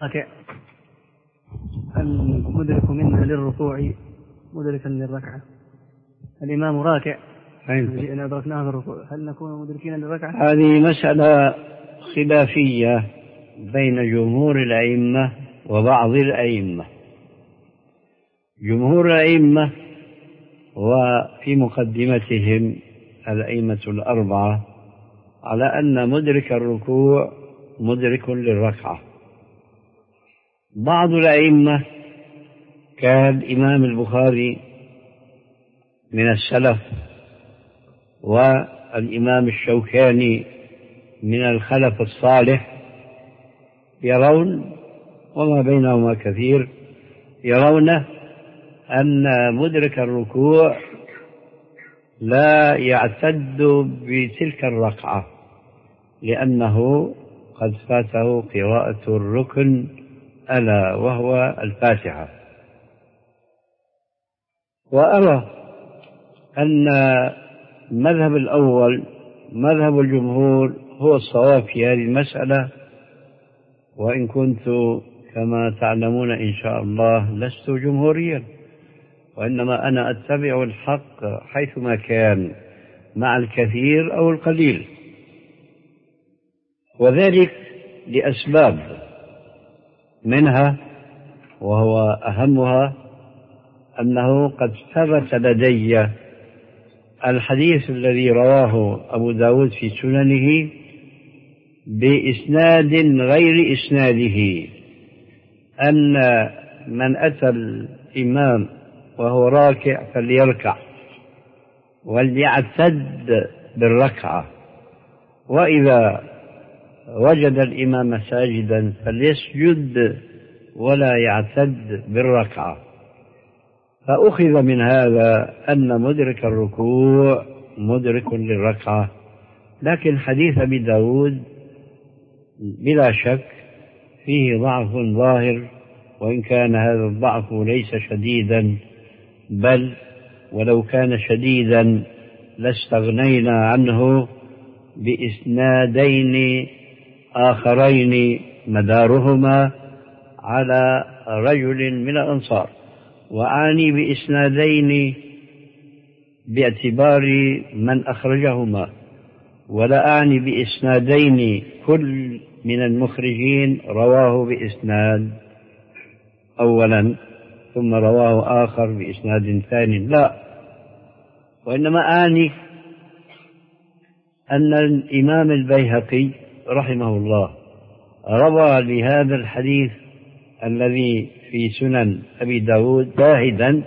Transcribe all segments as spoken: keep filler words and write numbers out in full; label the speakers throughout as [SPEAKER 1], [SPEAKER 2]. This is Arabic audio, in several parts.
[SPEAKER 1] راكع هل مدرك منها للركوع مدركا للركعة؟ الإمام راكع إن أدركناه في الركوع هل نكون مدركين للركعة؟
[SPEAKER 2] هذه مسألة خلافية بين جمهور الأئمة وبعض الأئمة. جمهور الأئمة وفي مقدمتهم الأئمة الأربعة على أن مدرك الركوع مدرك للركعة. بعض الأئمة كالإمام البخاري من السلف والإمام الشوكاني من الخلف الصالح يرون، وما بينهما كثير، يرون أن مدرك الركوع لا يعتد بتلك الركعة لأنه قد فاته قراءة الركن ألا وهو الفاتحة. وأرى أن المذهب الأول مذهب الجمهور هو الصواب في هذه المسألة، وإن كنت كما تعلمون إن شاء الله لست جمهوريا، وإنما أنا أتبع الحق حيثما كان مع الكثير أو القليل، وذلك لأسباب منها وهو أهمها أنه قد ثبت لدي الحديث الذي رواه أبو داود في سننه بإسناد غير إسناده أن من أتى الإمام وهو راكع فليركع وليعتد بالركعة، وإذا وجد الإمام ساجدا فليسجد ولا يعتد بالركعة. فأخذ من هذا أن مدرك الركوع مدرك للركعة. لكن حديث أبي داود بلا شك فيه ضعف ظاهر، وإن كان هذا الضعف ليس شديدا، بل ولو كان شديدا لاستغنينا عنه بإسنادين آخرين مدارهما على رجل من الأنصار. وأعني بإسنادين باعتبار من أخرجهما، ولا أعني بإسنادين كل من المخرجين رواه بإسناد أولا ثم رواه آخر بإسناد ثاني، لا، وإنما أعني أن الإمام البيهقي رحمه الله روى لهذا الحديث الذي في سنن أبي داود شاهدا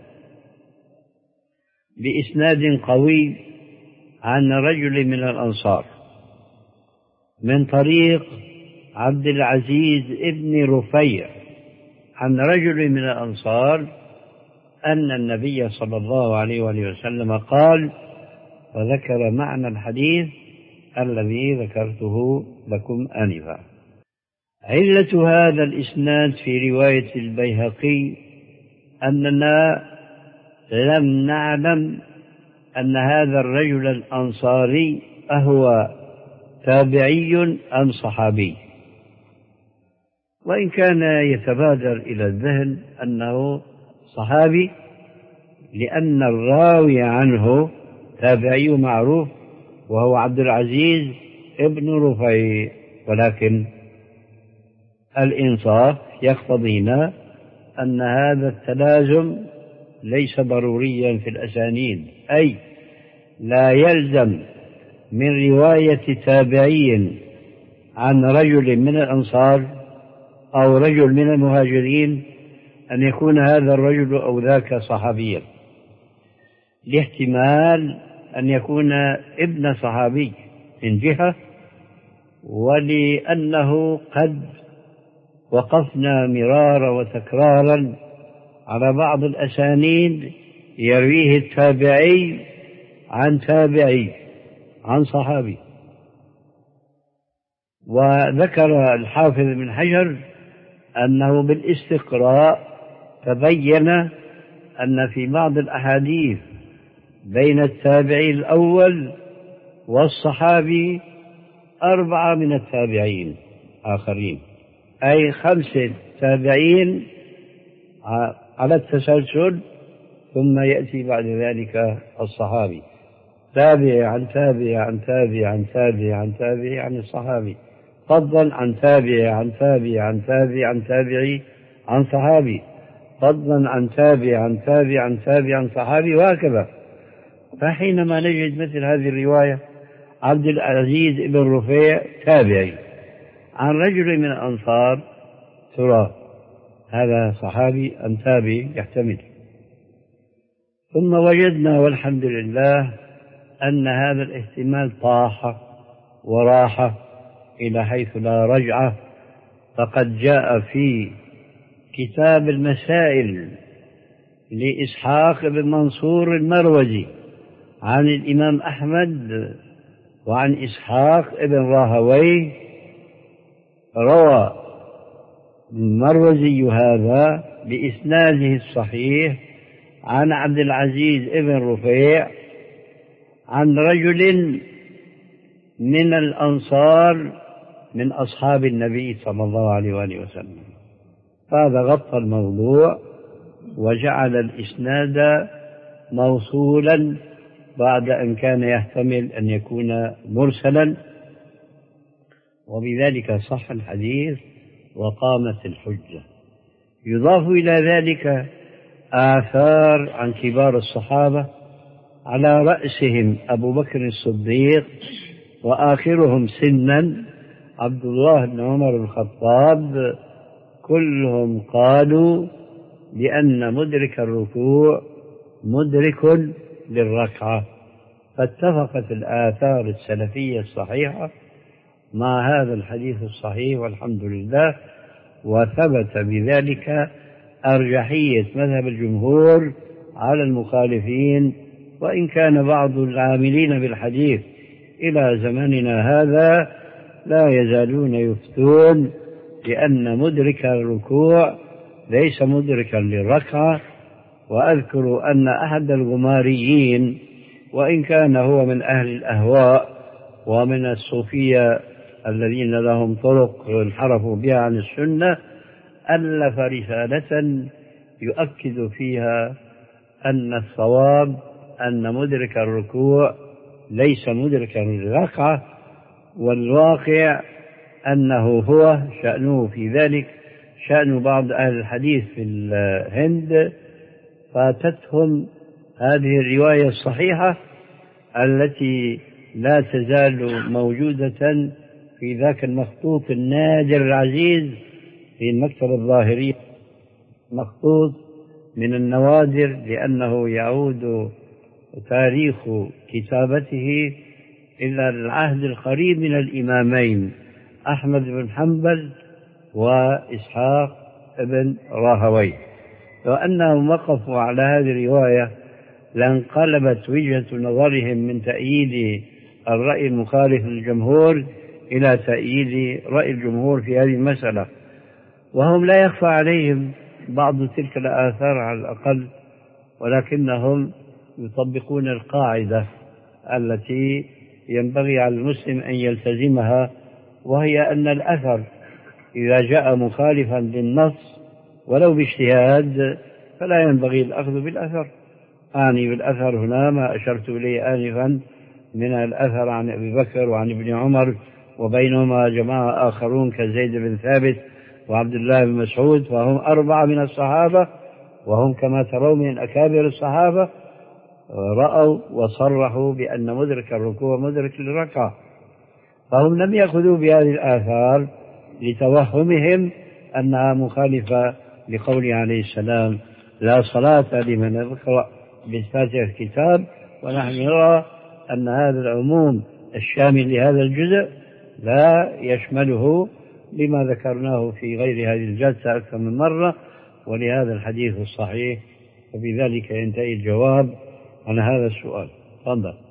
[SPEAKER 2] بإسناد قوي عن رجل من الأنصار من طريق عبد العزيز ابن رفيع عن رجل من الأنصار أن النبي صلى الله عليه وآله وسلم قال، وذكر معنى الحديث الذي ذكرته لكم آنفا. علة هذا الإسناد في رواية البيهقي أننا لم نعلم أن هذا الرجل الأنصاري أهو تابعي أم صحابي، وإن كان يتبادر إلى الذهن أنه صحابي لأن الراوي عنه تابعي معروف وهو عبد العزيز ابن رفيع، ولكن الإنصاف يقتضينا أن هذا التلازم ليس ضروريا في الأسانيد، أي لا يلزم من رواية تابعي عن رجل من الأنصار أو رجل من المهاجرين أن يكون هذا الرجل أو ذاك صحابيا، لاحتمال أن يكون ابن صحابي من جهة، ولأنه قد وقفنا مرارا وتكرارا على بعض الأسانيد يرويه التابعي عن تابعي عن صحابي. وذكر الحافظ بن حجر أنه بالاستقراء تبين أن في بعض الأحاديث بين التابعي الأول والصحابي أربعة من التابعين آخرين، أي خمسة تابعين على التسلسل، ثم يأتي بعد ذلك الصحابي، تابع عن تابع عن تابع عن تابع عن تابع عن الصحابي، فضلا عن تابع عن تابع عن تابع عن تابعي عن صحابي، فضلا عن تابع عن تابع عن تابع عن صحابي، وهكذا. فحينما نجد مثل هذه الرواية عبد العزيز بن رفيع تابعي عن رجل من الأنصار، ترى هذا صحابي أم تابعي؟ يحتمل. ثم وجدنا والحمد لله أن هذا الاحتمال طاح وراح إلى حيث لا رجعة، فقد جاء في كتاب المسائل لإسحاق بن منصور المروزي عن الإمام أحمد وعن إسحاق بن راهويه، روى المروزي هذا بإسناده الصحيح عن عبد العزيز بن رفيع عن رجل من الأنصار من أصحاب النبي صلى الله عليه وآله وسلم. فهذا غطى الموضوع وجعل الإسناد موصولا بعد أن كان يحتمل أن يكون مرسلا، وبذلك صح الحديث وقامت الحجة. يضاف إلى ذلك آثار عن كبار الصحابة على رأسهم أبو بكر الصديق، وآخرهم سنا عبد الله بن عمر بن الخطاب، كلهم قالوا بأن مدرك الركوع مدرك للركعة. فاتفقت الآثار السلفية الصحيحة مع هذا الحديث الصحيح والحمد لله، وثبت بذلك أرجحية مذهب الجمهور على المخالفين، وإن كان بعض العاملين بالحديث إلى زمننا هذا لا يزالون يفتون بأن مدرك الركوع ليس مدركا للركعة. وأذكر أن أحد الغماريين، وإن كان هو من أهل الأهواء ومن الصوفية الذين لهم طرق انحرفوا بها عن السنة، ألف رسالة يؤكد فيها أن الصواب أن مدرك الركوع ليس مدركا للركعة، والواقع أنه هو شأنه في ذلك شأن بعض أهل الحديث في الهند، فاتتهم هذه الرواية الصحيحة التي لا تزال موجودة في ذاك المخطوط النادر العزيز في المكتبة الظاهرية، مخطوط من النوادر لأنه يعود تاريخ كتابته إلى العهد القريب من الإمامين أحمد بن حنبل وإسحاق بن راهويه. لو أنهم وقفوا على هذه الرواية لانقلبت وجهة نظرهم من تأييد الرأي المخالف للجمهور إلى تأييد رأي الجمهور في هذه المسألة، وهم لا يخفى عليهم بعض تلك الآثار على الأقل، ولكنهم يطبقون القاعدة التي ينبغي على المسلم أن يلتزمها، وهي أن الأثر إذا جاء مخالفا للنص ولو باجتهاد فلا ينبغي الأخذ بالأثر. أعني بالأثر هنا ما أشرت إليه آنفا من الأثر عن أبي بكر وعن ابن عمر، وبينهما جماعة آخرون كزيد بن ثابت وعبد الله بن مسعود، فهم أربعة من الصحابة، وهم كما ترون من أكابر الصحابة، رأوا وصرحوا بأن مدرك الركوع مدرك للركعة، فهم لم يأخذوا بهذه الآثار لتوهمهم أنها مخالفة لقوله عليه السلام لا صلاة لمن يقرأ بفاتحة الكتاب، ونحن نرى أن هذا العموم الشامل لهذا الجزء لا يشمله لما ذكرناه في غير هذه الجلسة أكثر من مرة، ولهذا الحديث الصحيح. وبذلك ينتهي الجواب عن هذا السؤال. تفضل.